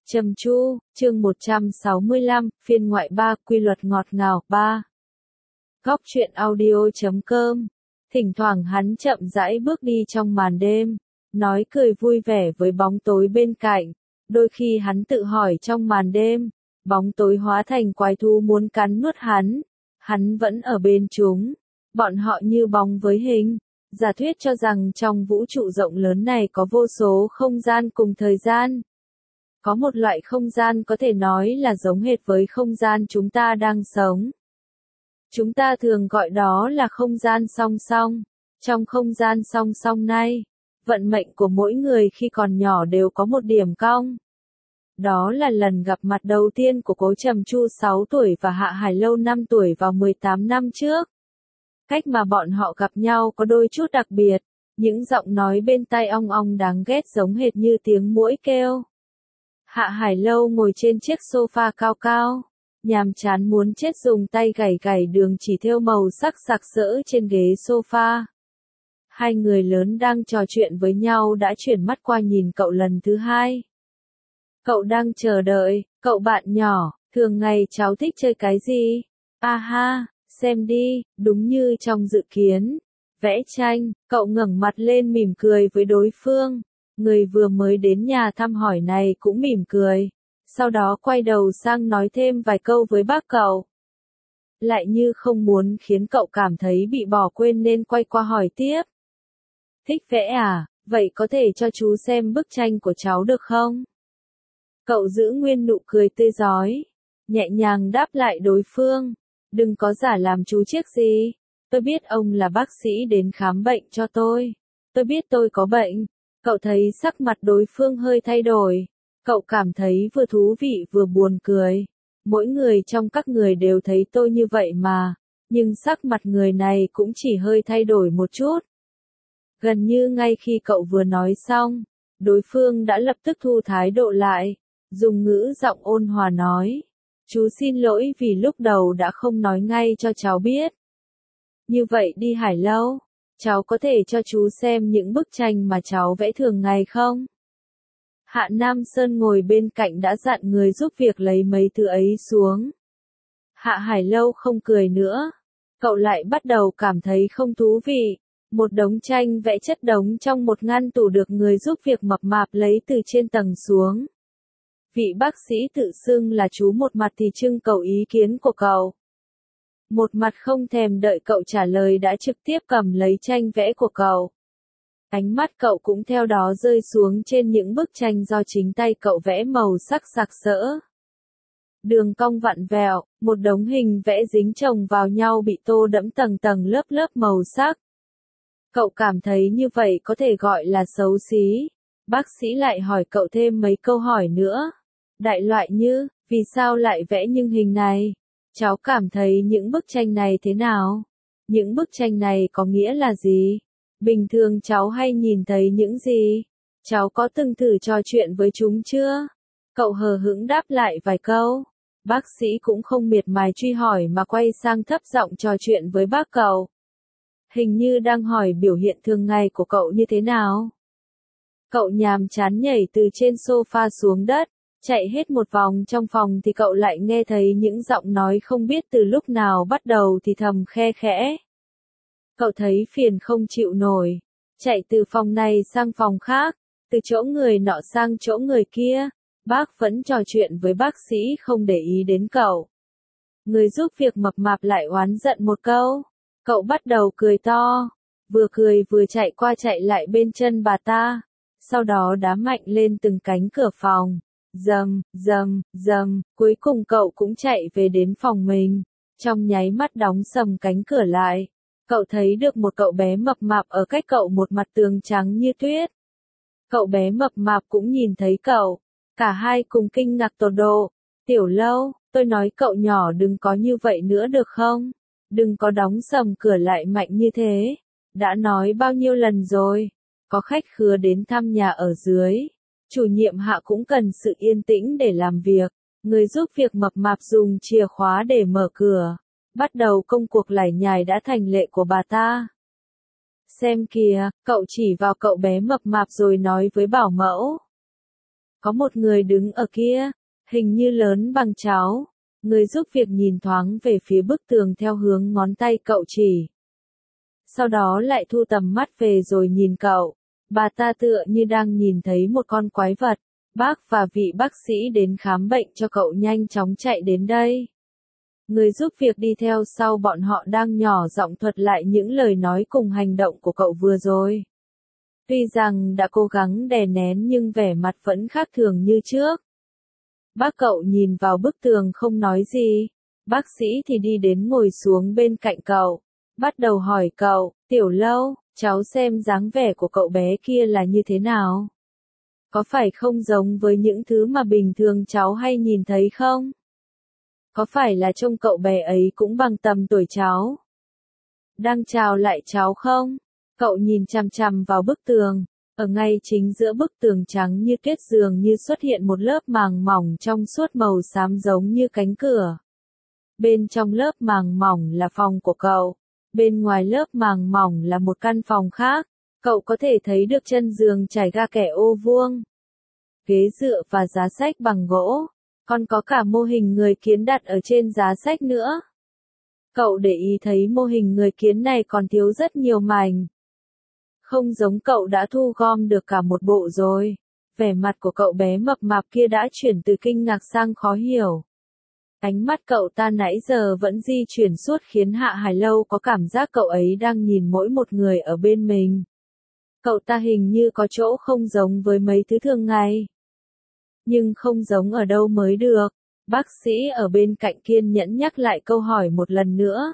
Trầm Chu, chương 165, phiên ngoại 3, quy luật ngọt ngào 3. Góc truyện audio.com. Thỉnh thoảng hắn chậm rãi bước đi trong màn đêm, nói cười vui vẻ với bóng tối bên cạnh. Đôi khi hắn tự hỏi trong màn đêm, bóng tối hóa thành quái thú muốn cắn nuốt hắn vẫn ở bên chúng. Bọn họ như bóng với hình. Giả thuyết cho rằng trong vũ trụ rộng lớn này có vô số không gian cùng thời gian. Có một loại không gian có thể nói là giống hệt với không gian chúng ta đang sống. Chúng ta thường gọi đó là không gian song song. Trong không gian song song này, vận mệnh của mỗi người khi còn nhỏ đều có một điểm cong. Đó là lần gặp mặt đầu tiên của Cố Trầm Chu 6 tuổi và Hạ Hải Lâu 5 tuổi vào 18 năm trước. Cách mà bọn họ gặp nhau có đôi chút đặc biệt, những giọng nói bên tai ong ong đáng ghét giống hệt như tiếng muỗi kêu. Hạ Hải Lâu ngồi trên chiếc sofa cao cao, nhàm chán muốn chết dùng tay gảy gảy đường chỉ thêu màu sắc sặc sỡ trên ghế sofa. Hai người lớn đang trò chuyện với nhau đã chuyển mắt qua nhìn cậu lần thứ hai. Cậu đang chờ đợi, cậu bạn nhỏ, thường ngày cháu thích chơi cái gì? À ha, xem đi, đúng như trong dự kiến. Vẽ tranh, cậu ngẩng mặt lên mỉm cười với đối phương. Người vừa mới đến nhà thăm hỏi này cũng mỉm cười, sau đó quay đầu sang nói thêm vài câu với bác cậu. Lại như không muốn khiến cậu cảm thấy bị bỏ quên nên quay qua hỏi tiếp. Thích vẽ à, vậy có thể cho chú xem bức tranh của cháu được không? Cậu giữ nguyên nụ cười tươi rói, nhẹ nhàng đáp lại đối phương. Đừng có giả làm chú chiếc gì. Tôi biết ông là bác sĩ đến khám bệnh cho tôi. Tôi biết tôi có bệnh. Cậu thấy sắc mặt đối phương hơi thay đổi. Cậu cảm thấy vừa thú vị vừa buồn cười. Mỗi người trong các người đều thấy tôi như vậy mà. Nhưng sắc mặt người này cũng chỉ hơi thay đổi một chút. Gần như ngay khi cậu vừa nói xong, đối phương đã lập tức thu thái độ lại. Dùng ngữ giọng ôn hòa nói. Chú xin lỗi vì lúc đầu đã không nói ngay cho cháu biết. Như vậy đi Hải Lâu. Cháu có thể cho chú xem những bức tranh mà cháu vẽ thường ngày không? Hạ Nam Sơn ngồi bên cạnh đã dặn người giúp việc lấy mấy thứ ấy xuống. Hạ Hải Lâu không cười nữa. Cậu lại bắt đầu cảm thấy không thú vị. Một đống tranh vẽ chất đống trong một ngăn tủ được người giúp việc mập mạp lấy từ trên tầng xuống. Vị bác sĩ tự xưng là chú một mặt thì trưng cầu ý kiến của cậu. Một mặt không thèm đợi cậu trả lời đã trực tiếp cầm lấy tranh vẽ của cậu. Ánh mắt cậu cũng theo đó rơi xuống trên những bức tranh do chính tay cậu vẽ màu sắc sặc sỡ. Đường cong vặn vẹo, một đống hình vẽ dính chồng vào nhau bị tô đẫm tầng tầng lớp lớp màu sắc. Cậu cảm thấy như vậy có thể gọi là xấu xí. Bác sĩ lại hỏi cậu thêm mấy câu hỏi nữa. Đại loại như, vì sao lại vẽ những hình này? Cháu cảm thấy những bức tranh này thế nào? Những bức tranh này có nghĩa là gì? Bình thường cháu hay nhìn thấy những gì? Cháu có từng thử trò chuyện với chúng chưa? Cậu hờ hững đáp lại vài câu. Bác sĩ cũng không miệt mài truy hỏi mà quay sang thấp giọng trò chuyện với bác cậu. Hình như đang hỏi biểu hiện thường ngày của cậu như thế nào? Cậu nhàm chán nhảy từ trên sofa xuống đất. Chạy hết một vòng trong phòng thì cậu lại nghe thấy những giọng nói không biết từ lúc nào bắt đầu thì thầm khe khẽ. Cậu thấy phiền không chịu nổi. Chạy từ phòng này sang phòng khác, từ chỗ người nọ sang chỗ người kia. Bác vẫn trò chuyện với bác sĩ không để ý đến cậu. Người giúp việc mập mạp lại oán giận một câu. Cậu bắt đầu cười to. Vừa cười vừa chạy qua chạy lại bên chân bà ta. Sau đó đá mạnh lên từng cánh cửa phòng. Rầm, rầm, rầm, cuối cùng cậu cũng chạy về đến phòng mình. Trong nháy mắt đóng sầm cánh cửa lại. Cậu thấy được một cậu bé mập mạp ở cách cậu một mặt tường trắng như tuyết. Cậu bé mập mạp cũng nhìn thấy cậu. Cả hai cùng kinh ngạc tột độ. Tiểu Lâu, tôi nói cậu nhỏ đừng có như vậy nữa được không? Đừng có đóng sầm cửa lại mạnh như thế. Đã nói bao nhiêu lần rồi. Có khách khứa đến thăm nhà ở dưới. Chủ nhiệm Hạ cũng cần sự yên tĩnh để làm việc. Người giúp việc mập mạp dùng chìa khóa để mở cửa. Bắt đầu công cuộc lải nhải đã thành lệ của bà ta. Xem kìa, cậu chỉ vào cậu bé mập mạp rồi nói với bảo mẫu. Có một người đứng ở kia, hình như lớn bằng cháu. Người giúp việc nhìn thoáng về phía bức tường theo hướng ngón tay cậu chỉ. Sau đó lại thu tầm mắt về rồi nhìn cậu. Bà ta tựa như đang nhìn thấy một con quái vật. Bác và vị bác sĩ đến khám bệnh cho cậu nhanh chóng chạy đến đây. Người giúp việc đi theo sau bọn họ đang nhỏ giọng thuật lại những lời nói cùng hành động của cậu vừa rồi. Tuy rằng đã cố gắng đè nén nhưng vẻ mặt vẫn khác thường như trước. Bác cậu nhìn vào bức tường không nói gì. Bác sĩ thì đi đến ngồi xuống bên cạnh cậu. Bắt đầu hỏi cậu, Tiểu Lâu, cháu xem dáng vẻ của cậu bé kia là như thế nào? Có phải không giống với những thứ mà bình thường cháu hay nhìn thấy không? Có phải là trông cậu bé ấy cũng bằng tầm tuổi cháu? Đang chào lại cháu không? Cậu nhìn chằm chằm vào bức tường. Ở ngay chính giữa bức tường trắng như tuyết dường như xuất hiện một lớp màng mỏng trong suốt màu xám giống như cánh cửa. Bên trong lớp màng mỏng là phòng của cậu. Bên ngoài lớp màng mỏng là một căn phòng khác. Cậu có thể thấy được chân giường trải ga kẻ ô vuông. Ghế dựa và giá sách bằng gỗ. Còn có cả mô hình người kiến đặt ở trên giá sách nữa. Cậu để ý thấy mô hình người kiến này còn thiếu rất nhiều mảnh. Không giống cậu đã thu gom được cả một bộ rồi. Vẻ mặt của cậu bé mập mạp kia đã chuyển từ kinh ngạc sang khó hiểu. Ánh mắt cậu ta nãy giờ vẫn di chuyển suốt khiến Hạ Hải Lâu có cảm giác cậu ấy đang nhìn mỗi một người ở bên mình. Cậu ta hình như có chỗ không giống với mấy thứ thường ngày. Nhưng không giống ở đâu mới được. Bác sĩ ở bên cạnh kiên nhẫn nhắc lại câu hỏi một lần nữa.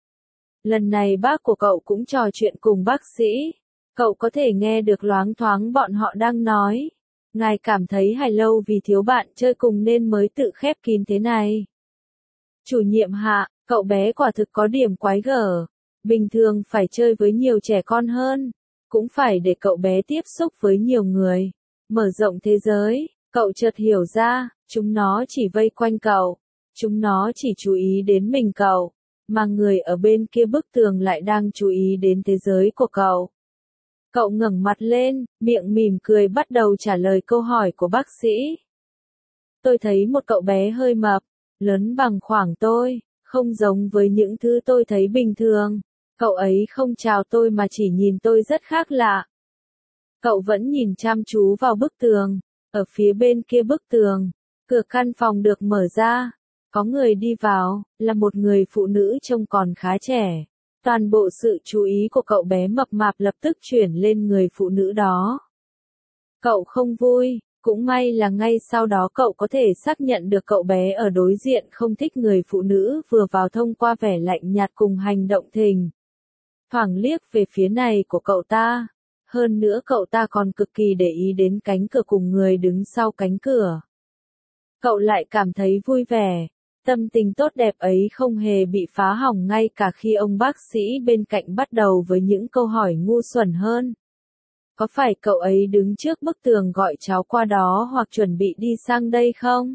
Lần này bác của cậu cũng trò chuyện cùng bác sĩ. Cậu có thể nghe được loáng thoáng bọn họ đang nói. Ngài cảm thấy Hải Lâu vì thiếu bạn chơi cùng nên mới tự khép kín thế này. Chủ nhiệm Hạ, cậu bé quả thực có điểm quái gở. Bình thường phải chơi với nhiều trẻ con hơn. Cũng phải để cậu bé tiếp xúc với nhiều người. Mở rộng thế giới. Cậu chợt hiểu ra, chúng nó chỉ vây quanh cậu. Chúng nó chỉ chú ý đến mình cậu. Mà người ở bên kia bức tường lại đang chú ý đến thế giới của cậu. Cậu ngẩng mặt lên, miệng mỉm cười bắt đầu trả lời câu hỏi của bác sĩ. Tôi thấy một cậu bé hơi mập, lớn bằng khoảng tôi, không giống với những thứ tôi thấy bình thường. Cậu ấy không chào tôi mà chỉ nhìn tôi rất khác lạ. Cậu vẫn nhìn chăm chú vào bức tường. Ở phía bên kia bức tường, cửa căn phòng được mở ra. Có người đi vào, là một người phụ nữ trông còn khá trẻ. Toàn bộ sự chú ý của cậu bé mập mạp lập tức chuyển lên người phụ nữ đó. Cậu không vui, cũng may là ngay sau đó cậu có thể xác nhận được cậu bé ở đối diện không thích người phụ nữ vừa vào thông qua vẻ lạnh nhạt cùng hành động thình thoảng liếc về phía này của cậu ta. Hơn nữa cậu ta còn cực kỳ để ý đến cánh cửa cùng người đứng sau cánh cửa. Cậu lại cảm thấy vui vẻ. Tâm tình tốt đẹp ấy không hề bị phá hỏng ngay cả khi ông bác sĩ bên cạnh bắt đầu với những câu hỏi ngu xuẩn hơn. Có phải cậu ấy đứng trước bức tường gọi cháu qua đó hoặc chuẩn bị đi sang đây không?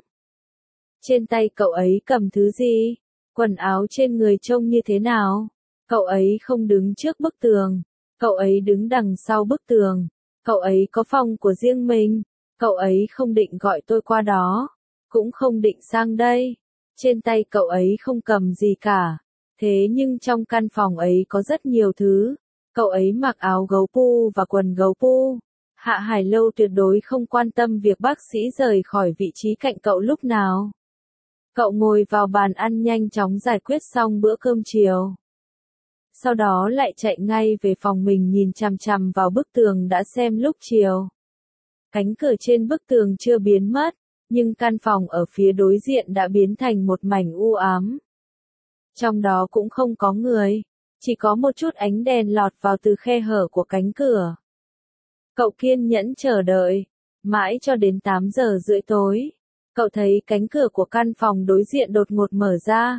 Trên tay cậu ấy cầm thứ gì? Quần áo trên người trông như thế nào? Cậu ấy không đứng trước bức tường. Cậu ấy đứng đằng sau bức tường. Cậu ấy có phòng của riêng mình. Cậu ấy không định gọi tôi qua đó. Cũng không định sang đây. Trên tay cậu ấy không cầm gì cả. Thế nhưng trong căn phòng ấy có rất nhiều thứ. Cậu ấy mặc áo gấu pu và quần gấu pu. Hạ Hải Lâu tuyệt đối không quan tâm việc bác sĩ rời khỏi vị trí cạnh cậu lúc nào. Cậu ngồi vào bàn ăn nhanh chóng giải quyết xong bữa cơm chiều. Sau đó lại chạy ngay về phòng mình nhìn chằm chằm vào bức tường đã xem lúc chiều. Cánh cửa trên bức tường chưa biến mất, nhưng căn phòng ở phía đối diện đã biến thành một mảnh u ám. Trong đó cũng không có người, chỉ có một chút ánh đèn lọt vào từ khe hở của cánh cửa. Cậu kiên nhẫn chờ đợi, mãi cho đến 8 giờ rưỡi tối. Cậu thấy cánh cửa của căn phòng đối diện đột ngột mở ra.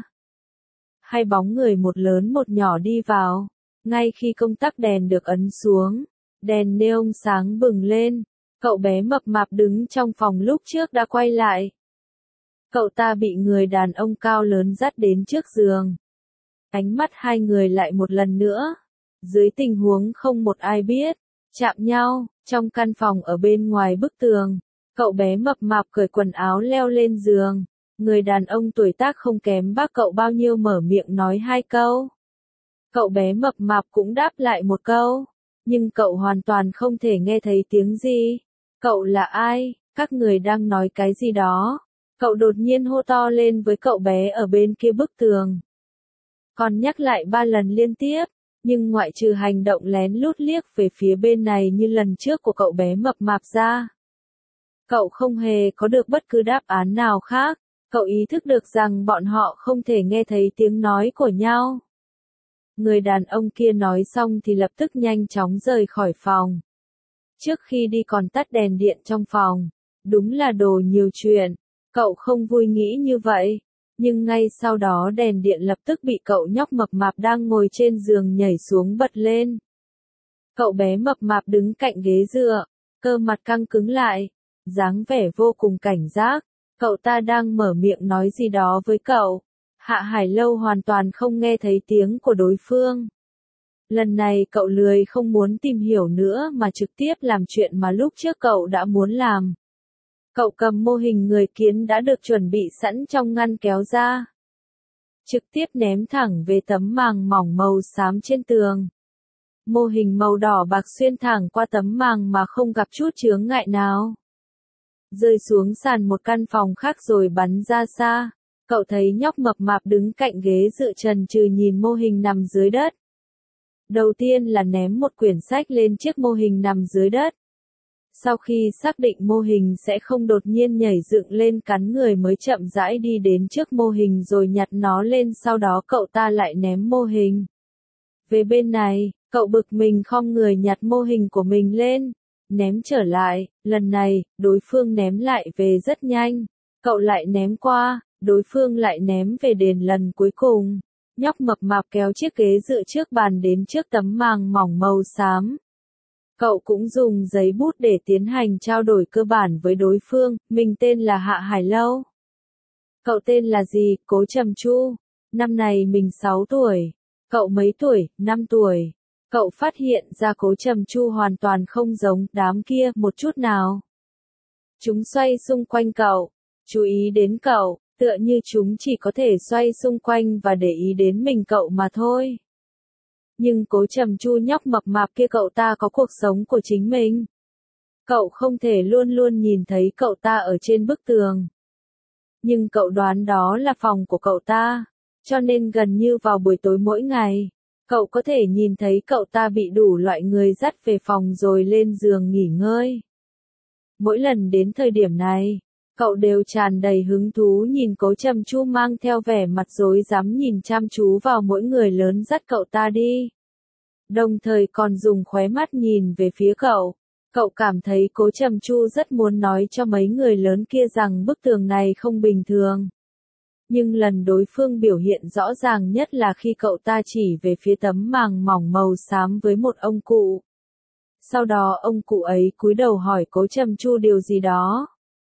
Hai bóng người một lớn một nhỏ đi vào. Ngay khi công tắc đèn được ấn xuống, đèn neon sáng bừng lên. Cậu bé mập mạp đứng trong phòng lúc trước đã quay lại. Cậu ta bị người đàn ông cao lớn dắt đến trước giường. Ánh mắt hai người lại một lần nữa. Dưới tình huống không một ai biết, chạm nhau, trong căn phòng ở bên ngoài bức tường. Cậu bé mập mạp cởi quần áo leo lên giường. Người đàn ông tuổi tác không kém bác cậu bao nhiêu mở miệng nói 2 câu. Cậu bé mập mạp cũng đáp lại 1 câu. Nhưng cậu hoàn toàn không thể nghe thấy tiếng gì. Cậu là ai? Các người đang nói cái gì đó? Cậu đột nhiên hô to lên với cậu bé ở bên kia bức tường. Còn nhắc lại 3 lần liên tiếp. Nhưng ngoại trừ hành động lén lút liếc về phía bên này như lần trước của cậu bé mập mạp ra. Cậu không hề có được bất cứ đáp án nào khác. Cậu ý thức được rằng bọn họ không thể nghe thấy tiếng nói của nhau. Người đàn ông kia nói xong thì lập tức nhanh chóng rời khỏi phòng. Trước khi đi còn tắt đèn điện trong phòng. Đúng là đồ nhiều chuyện. Cậu không vui nghĩ như vậy. Nhưng ngay sau đó đèn điện lập tức bị cậu nhóc mập mạp đang ngồi trên giường nhảy xuống bật lên. Cậu bé mập mạp đứng cạnh ghế dựa, cơ mặt căng cứng lại, dáng vẻ vô cùng cảnh giác. Cậu ta đang mở miệng nói gì đó với cậu. Hạ Hải Lâu hoàn toàn không nghe thấy tiếng của đối phương. Lần này cậu lười không muốn tìm hiểu nữa mà trực tiếp làm chuyện mà lúc trước cậu đã muốn làm. Cậu cầm mô hình người kiến đã được chuẩn bị sẵn trong ngăn kéo ra. Trực tiếp ném thẳng về tấm màng mỏng màu xám trên tường. Mô hình màu đỏ bạc xuyên thẳng qua tấm màng mà không gặp chút chướng ngại nào. Rơi xuống sàn một căn phòng khác rồi bắn ra xa. Cậu thấy nhóc mập mạp đứng cạnh ghế dựa chần chừ nhìn mô hình nằm dưới đất. Đầu tiên là ném một quyển sách lên chiếc mô hình nằm dưới đất. Sau khi xác định mô hình sẽ không đột nhiên nhảy dựng lên cắn người mới chậm rãi đi đến trước mô hình rồi nhặt nó lên, sau đó cậu ta lại ném mô hình. Về bên này, cậu bực mình khom người nhặt mô hình của mình lên, ném trở lại, lần này, đối phương ném lại về rất nhanh. Cậu lại ném qua, đối phương lại ném về đền lần cuối cùng. Nhóc mập mạp kéo chiếc ghế dựa trước bàn đến trước tấm màng mỏng màu xám. Cậu cũng dùng giấy bút để tiến hành trao đổi cơ bản với đối phương, mình tên là Hạ Hải Lâu. Cậu tên là gì? Cố Trầm Chu. Năm này mình 6 tuổi. Cậu mấy tuổi? 5 tuổi. Cậu phát hiện ra Cố Trầm Chu hoàn toàn không giống đám kia một chút nào. Chúng xoay xung quanh cậu, chú ý đến cậu, tựa như chúng chỉ có thể xoay xung quanh và để ý đến mình cậu mà thôi. Nhưng Cố Trầm Chu nhóc mập mạp kia cậu ta có cuộc sống của chính mình. Cậu không thể luôn luôn nhìn thấy cậu ta ở trên bức tường. Nhưng cậu đoán đó là phòng của cậu ta, cho nên gần như vào buổi tối mỗi ngày, cậu có thể nhìn thấy cậu ta bị đủ loại người dắt về phòng rồi lên giường nghỉ ngơi. Mỗi lần đến thời điểm này, cậu đều tràn đầy hứng thú nhìn Cố Trầm Chu mang theo vẻ mặt rối rắm nhìn chăm chú vào mỗi người lớn dắt cậu ta đi. Đồng thời còn dùng khóe mắt nhìn về phía cậu. Cậu cảm thấy Cố Trầm Chu rất muốn nói cho mấy người lớn kia rằng bức tường này không bình thường. Nhưng lần đối phương biểu hiện rõ ràng nhất là khi cậu ta chỉ về phía tấm màng mỏng màu xám với một ông cụ. Sau đó ông cụ ấy cúi đầu hỏi Cố Trầm Chu điều gì đó.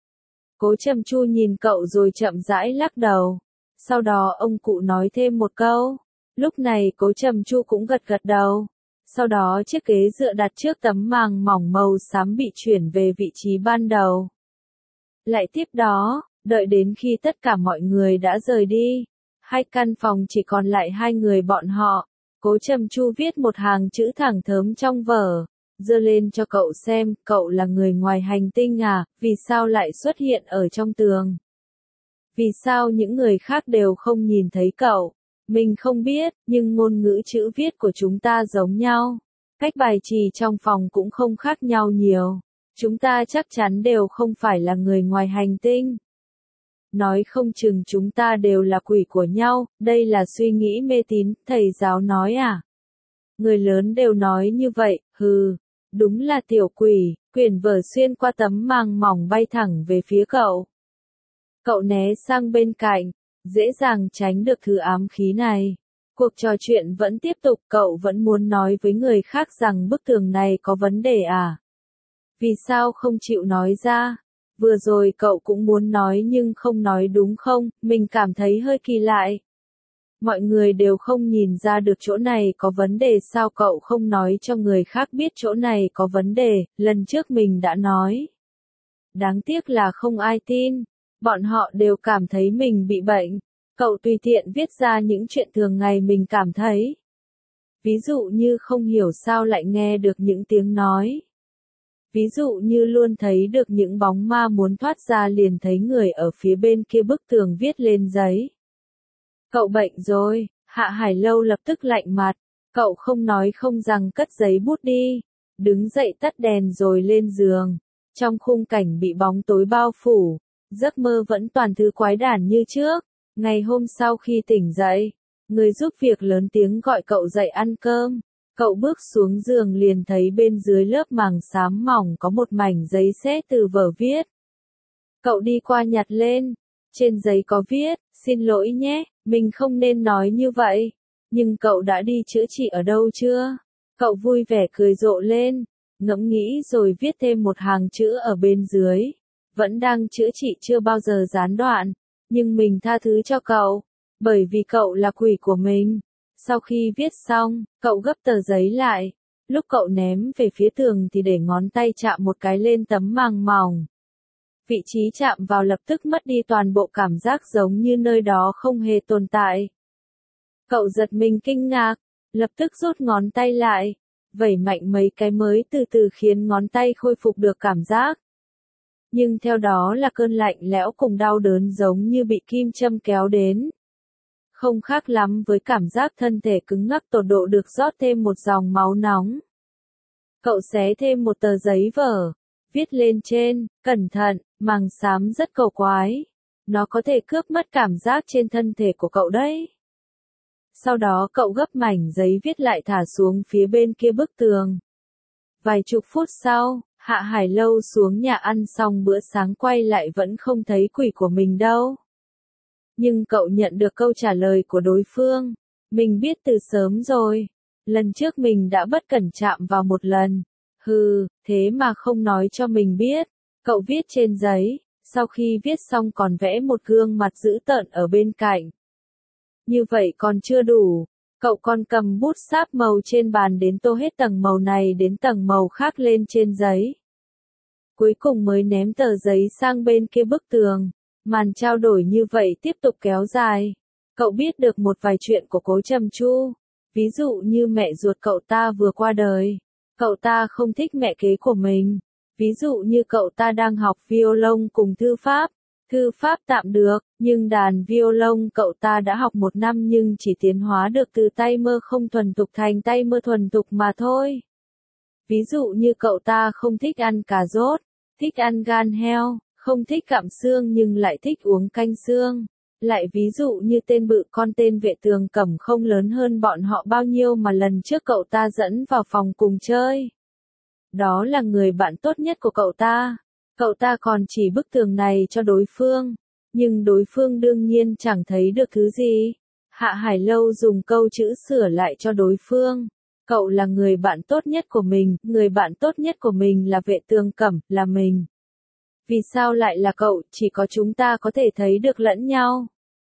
Cố Trầm Chu nhìn cậu rồi chậm rãi lắc đầu. Sau đó ông cụ nói thêm một câu. Lúc này Cố Trầm Chu cũng gật gật đầu. Sau đó chiếc ghế dựa đặt trước tấm màng mỏng màu xám bị chuyển về vị trí ban đầu. Lại tiếp đó, đợi đến khi tất cả mọi người đã rời đi, hai căn phòng chỉ còn lại hai người bọn họ. Cố Trầm Chu viết một hàng chữ thẳng thớm trong vở, giơ lên cho cậu xem, cậu là người ngoài hành tinh à, vì sao lại xuất hiện ở trong tường? Vì sao những người khác đều không nhìn thấy cậu? Mình không biết, nhưng ngôn ngữ chữ viết của chúng ta giống nhau. Cách bài trì trong phòng cũng không khác nhau nhiều. Chúng ta chắc chắn đều không phải là người ngoài hành tinh. Nói không chừng chúng ta đều là quỷ của nhau, đây là suy nghĩ mê tín, thầy giáo nói à? Người lớn đều nói như vậy, hừ, đúng là tiểu quỷ, quyển vở xuyên qua tấm màng mỏng bay thẳng về phía cậu. Cậu né sang bên cạnh, dễ dàng tránh được thứ ám khí này. Cuộc trò chuyện vẫn tiếp tục, cậu vẫn muốn nói với người khác rằng bức tường này có vấn đề à? Vì sao không chịu nói ra? Vừa rồi cậu cũng muốn nói nhưng không nói đúng không? Mình cảm thấy hơi kỳ lạ. Mọi người đều không nhìn ra được chỗ này có vấn đề, sao cậu không nói cho người khác biết chỗ này có vấn đề, lần trước mình đã nói. Đáng tiếc là không ai tin. Bọn họ đều cảm thấy mình bị bệnh. Cậu tùy tiện viết ra những chuyện thường ngày mình cảm thấy. Ví dụ như không hiểu sao lại nghe được những tiếng nói. Ví dụ như luôn thấy được những bóng ma muốn thoát ra liền thấy người ở phía bên kia bức tường viết lên giấy. Cậu bệnh rồi, Hạ Hải Lâu lập tức lạnh mặt. Cậu không nói không rằng cất giấy bút đi. Đứng dậy tắt đèn rồi lên giường. Trong khung cảnh bị bóng tối bao phủ, giấc mơ vẫn toàn thứ quái đản như trước. Ngày hôm sau khi tỉnh dậy, người giúp việc lớn tiếng gọi cậu dậy ăn cơm. Cậu bước xuống giường liền thấy bên dưới lớp màng xám mỏng có một mảnh giấy xé từ vở viết. Cậu đi qua nhặt lên. Trên giấy có viết, xin lỗi nhé, mình không nên nói như vậy. Nhưng cậu đã đi chữa trị ở đâu chưa? Cậu vui vẻ cười rộ lên, ngẫm nghĩ rồi viết thêm một hàng chữ ở bên dưới. Vẫn đang chữa trị chưa bao giờ gián đoạn, nhưng mình tha thứ cho cậu, bởi vì cậu là quỷ của mình. Sau khi viết xong, cậu gấp tờ giấy lại. Lúc cậu ném về phía tường thì để ngón tay chạm một cái lên tấm màng mỏng. Vị trí chạm vào lập tức mất đi toàn bộ cảm giác giống như nơi đó không hề tồn tại. Cậu giật mình kinh ngạc, lập tức rút ngón tay lại, vẩy mạnh mấy cái mới từ từ khiến ngón tay khôi phục được cảm giác. Nhưng theo đó là cơn lạnh lẽo cùng đau đớn giống như bị kim châm kéo đến. Không khác lắm với cảm giác thân thể cứng ngắc tột độ được rót thêm một dòng máu nóng. Cậu xé thêm một tờ giấy vở, viết lên trên, cẩn thận, màng xám rất cầu quái. Nó có thể cướp mất cảm giác trên thân thể của cậu đấy. Sau đó cậu gấp mảnh giấy viết lại thả xuống phía bên kia bức tường. Vài chục phút sau, Hạ Hải Lâu xuống nhà ăn xong bữa sáng quay lại vẫn không thấy quỷ của mình đâu. Nhưng cậu nhận được câu trả lời của đối phương. Mình biết từ sớm rồi. Lần trước mình đã bất cẩn chạm vào một lần. Hừ, thế mà không nói cho mình biết. Cậu viết trên giấy, sau khi viết xong còn vẽ một gương mặt dữ tợn ở bên cạnh. Như vậy còn chưa đủ. Cậu còn cầm bút sáp màu trên bàn đến tô hết tầng màu này đến tầng màu khác lên trên giấy. Cuối cùng mới ném tờ giấy sang bên kia bức tường. Màn trao đổi như vậy tiếp tục kéo dài. Cậu biết được một vài chuyện của Cố Trầm Chu. Ví dụ như mẹ ruột cậu ta vừa qua đời. Cậu ta không thích mẹ kế của mình. Ví dụ như cậu ta đang học violon cùng thư pháp. Thư pháp tạm được, nhưng đàn violon cậu ta đã học 1 năm nhưng chỉ tiến hóa được từ tay mơ không thuần thục thành tay mơ thuần thục mà thôi. Ví dụ như cậu ta không thích ăn cà rốt, thích ăn gan heo, không thích gặm xương nhưng lại thích uống canh xương. Lại ví dụ như tên bự con tên Vệ Tường Cẩm không lớn hơn bọn họ bao nhiêu mà lần trước cậu ta dẫn vào phòng cùng chơi. Đó là người bạn tốt nhất của cậu ta. Cậu ta còn chỉ bức tường này cho đối phương. Nhưng đối phương đương nhiên chẳng thấy được thứ gì. Hạ Hải Lâu dùng câu chữ sửa lại cho đối phương. Cậu là người bạn tốt nhất của mình, người bạn tốt nhất của mình là Vệ Tường Cẩm, là mình. Vì sao lại là cậu, chỉ có chúng ta có thể thấy được lẫn nhau.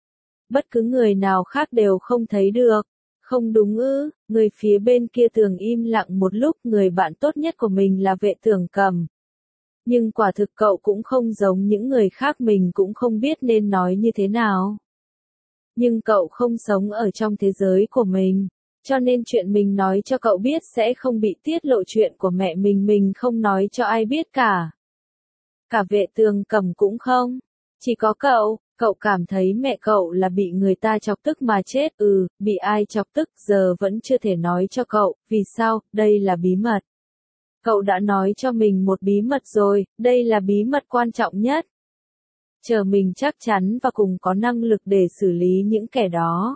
Bất cứ người nào khác đều không thấy được. Không đúng ư, người phía bên kia tường im lặng một lúc, người bạn tốt nhất của mình là Vệ Tường Cẩm. Nhưng quả thực cậu cũng không giống những người khác, mình cũng không biết nên nói như thế nào. Nhưng cậu không sống ở trong thế giới của mình, cho nên chuyện mình nói cho cậu biết sẽ không bị tiết lộ, chuyện của mẹ mình không nói cho ai biết cả. Cả Vệ Tường Cẩm cũng không. Chỉ có cậu cảm thấy mẹ cậu là bị người ta chọc tức mà chết, bị ai chọc tức giờ vẫn chưa thể nói cho cậu, vì sao, đây là bí mật. Cậu đã nói cho mình một bí mật rồi, đây là bí mật quan trọng nhất. Chờ mình chắc chắn và cùng có năng lực để xử lý những kẻ đó.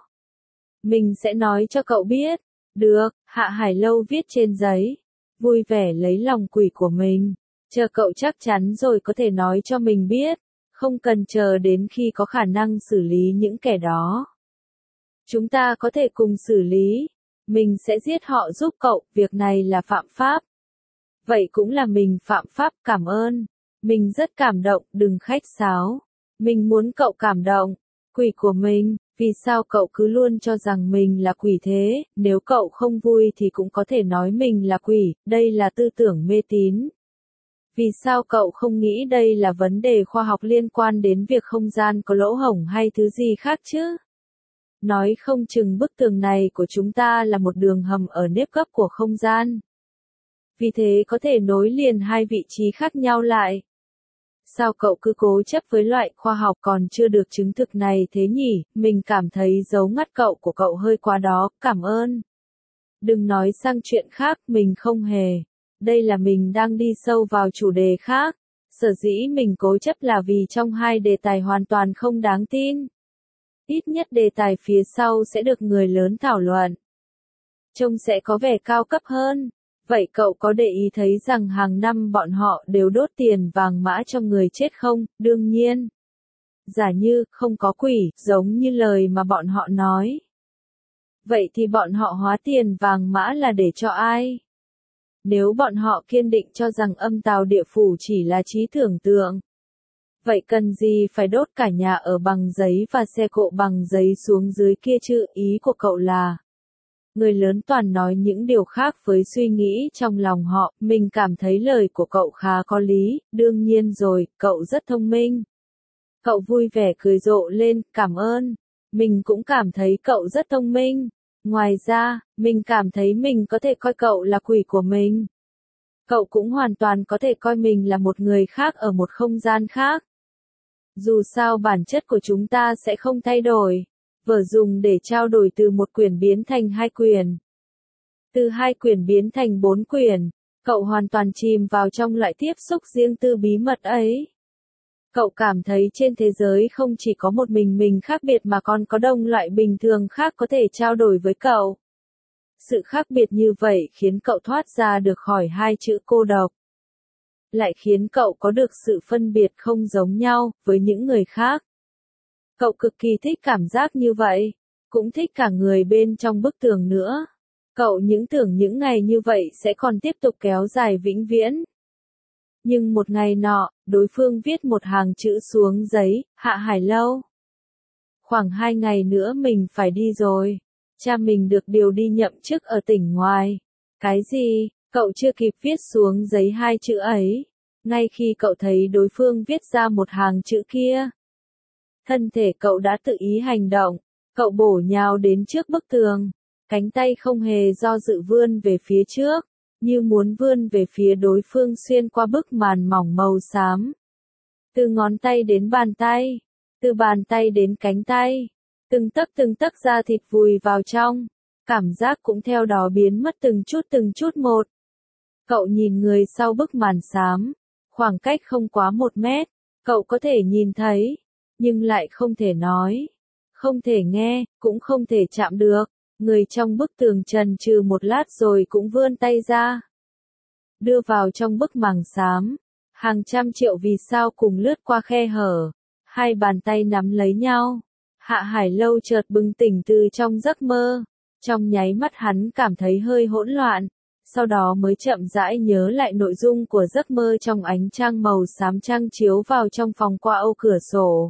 Mình sẽ nói cho cậu biết. Được, Hạ Hải Lâu viết trên giấy. Vui vẻ lấy lòng quỷ của mình. Chờ cậu chắc chắn rồi có thể nói cho mình biết. Không cần chờ đến khi có khả năng xử lý những kẻ đó. Chúng ta có thể cùng xử lý. Mình sẽ giết họ giúp cậu, việc này là phạm pháp. Vậy cũng là mình phạm pháp, cảm ơn. Mình rất cảm động, đừng khách sáo. Mình muốn cậu cảm động. Quỷ của mình, vì sao cậu cứ luôn cho rằng mình là quỷ thế, nếu cậu không vui thì cũng có thể nói mình là quỷ, đây là tư tưởng mê tín. Vì sao cậu không nghĩ đây là vấn đề khoa học liên quan đến việc không gian có lỗ hổng hay thứ gì khác chứ? Nói không chừng bức tường này của chúng ta là một đường hầm ở nếp gấp của không gian. Vì thế có thể nối liền hai vị trí khác nhau lại. Sao cậu cứ cố chấp với loại khoa học còn chưa được chứng thực này thế nhỉ? Mình cảm thấy giấu ngắt cậu của cậu hơi quá đó, cảm ơn. Đừng nói sang chuyện khác, mình không hề. Đây là mình đang đi sâu vào chủ đề khác. Sở dĩ mình cố chấp là vì trong hai đề tài hoàn toàn không đáng tin. Ít nhất đề tài phía sau sẽ được người lớn thảo luận. Trông sẽ có vẻ cao cấp hơn. Vậy cậu có để ý thấy rằng hàng năm bọn họ đều đốt tiền vàng mã cho người chết không? Đương nhiên. Giả như không có quỷ, giống như lời mà bọn họ nói. Vậy thì bọn họ hóa tiền vàng mã là để cho ai? Nếu bọn họ kiên định cho rằng âm tào địa phủ chỉ là trí tưởng tượng. Vậy cần gì phải đốt cả nhà ở bằng giấy và xe cộ bằng giấy xuống dưới kia chứ? Ý của cậu là người lớn toàn nói những điều khác với suy nghĩ trong lòng họ. Mình cảm thấy lời của cậu khá có lý, đương nhiên rồi, cậu rất thông minh. Cậu vui vẻ cười rộ lên, cảm ơn. Mình cũng cảm thấy cậu rất thông minh. Ngoài ra, mình cảm thấy mình có thể coi cậu là quỷ của mình. Cậu cũng hoàn toàn có thể coi mình là một người khác ở một không gian khác. Dù sao bản chất của chúng ta sẽ không thay đổi. Vở dùng để trao đổi từ một quyển biến thành hai quyển. Từ hai quyển biến thành 4 quyển. Cậu hoàn toàn chìm vào trong loại tiếp xúc riêng tư bí mật ấy. Cậu cảm thấy trên thế giới không chỉ có một mình khác biệt mà còn có đông loại bình thường khác có thể trao đổi với cậu. Sự khác biệt như vậy khiến cậu thoát ra được khỏi hai chữ cô độc. Lại khiến cậu có được sự phân biệt không giống nhau với những người khác. Cậu cực kỳ thích cảm giác như vậy, cũng thích cả người bên trong bức tường nữa. Cậu tưởng những ngày như vậy sẽ còn tiếp tục kéo dài vĩnh viễn. Nhưng một ngày nọ, đối phương viết một hàng chữ xuống giấy, Hạ Hải Lâu. Khoảng 2 ngày nữa mình phải đi rồi. Cha mình được điều đi nhậm chức ở tỉnh ngoài. Cái gì? Cậu chưa kịp viết xuống giấy hai chữ ấy. Ngay khi cậu thấy đối phương viết ra một hàng chữ kia. Thân thể cậu đã tự ý hành động. Cậu bổ nhào đến trước bức tường. Cánh tay không hề do dự vươn về phía trước. Như muốn vươn về phía đối phương xuyên qua bức màn mỏng màu xám. Từ ngón tay đến bàn tay. Từ bàn tay đến cánh tay. Từng tấc da thịt vùi vào trong. Cảm giác cũng theo đó biến mất từng chút một. Cậu nhìn người sau bức màn xám. Khoảng cách không quá 1 mét. Cậu có thể nhìn thấy. Nhưng lại không thể nói. Không thể nghe, cũng không thể chạm được. Người trong bức tường chần chừ một lát rồi cũng vươn tay ra. Đưa vào trong bức màng xám. Hàng trăm triệu vì sao cùng lướt qua khe hở. Hai bàn tay nắm lấy nhau. Hạ Hải Lâu chợt bừng tỉnh từ trong giấc mơ. Trong nháy mắt hắn cảm thấy hơi hỗn loạn. Sau đó mới chậm rãi nhớ lại nội dung của giấc mơ trong ánh trăng màu xám trăng chiếu vào trong phòng qua ô cửa sổ.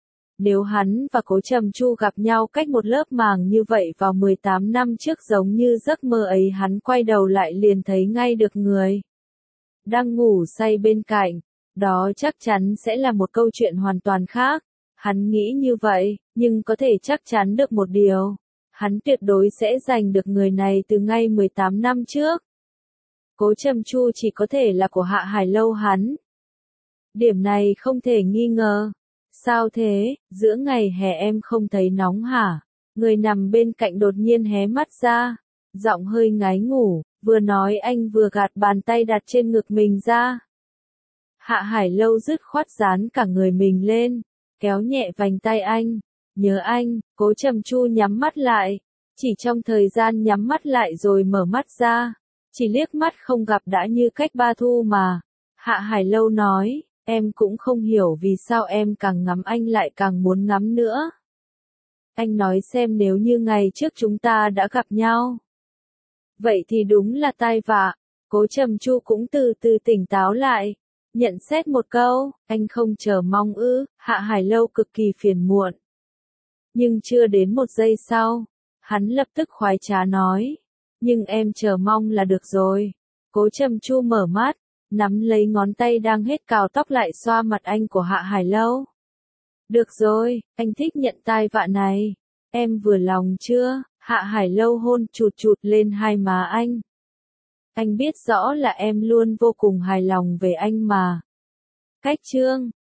Nếu hắn và Cố Trầm Chu gặp nhau cách một lớp màng như vậy vào 18 năm trước giống như giấc mơ ấy, hắn quay đầu lại liền thấy ngay được người đang ngủ say bên cạnh. Đó chắc chắn sẽ là một câu chuyện hoàn toàn khác. Hắn nghĩ như vậy, nhưng có thể chắc chắn được một điều. Hắn tuyệt đối sẽ giành được người này từ ngay 18 năm trước. Cố Trầm Chu chỉ có thể là của Hạ Hải Lâu hắn. Điểm này không thể nghi ngờ. Sao thế, giữa ngày hè em không thấy nóng hả? Người nằm bên cạnh đột nhiên hé mắt ra. Giọng hơi ngái ngủ, vừa nói anh vừa gạt bàn tay đặt trên ngực mình ra. Hạ Hải Lâu dứt khoát dán cả người mình lên, kéo nhẹ vành tay anh. Nhớ anh, Cố Trầm Chu nhắm mắt lại. Chỉ trong thời gian nhắm mắt lại rồi mở mắt ra. Chỉ liếc mắt không gặp đã như cách 3 thu mà. Hạ Hải Lâu nói, em cũng không hiểu vì sao em càng ngắm anh lại càng muốn ngắm nữa. Anh nói xem nếu như ngày trước chúng ta đã gặp nhau. Vậy thì đúng là tai vạ. Cố Trầm Chu cũng từ từ tỉnh táo lại. Nhận xét một câu, anh không chờ mong ư? Hạ Hải Lâu cực kỳ phiền muộn. Nhưng chưa đến 1 giây sau, hắn lập tức khoái trá nói. Nhưng em chờ mong là được rồi. Cố Trầm Chu mở mắt, nắm lấy ngón tay đang hết cào tóc lại xoa mặt anh của Hạ Hải Lâu. Được rồi, anh thích nhận tai vạ này. Em vừa lòng chưa? Hạ Hải Lâu hôn chụt chụt lên hai má anh. Anh biết rõ là em luôn vô cùng hài lòng về anh mà. Cách chương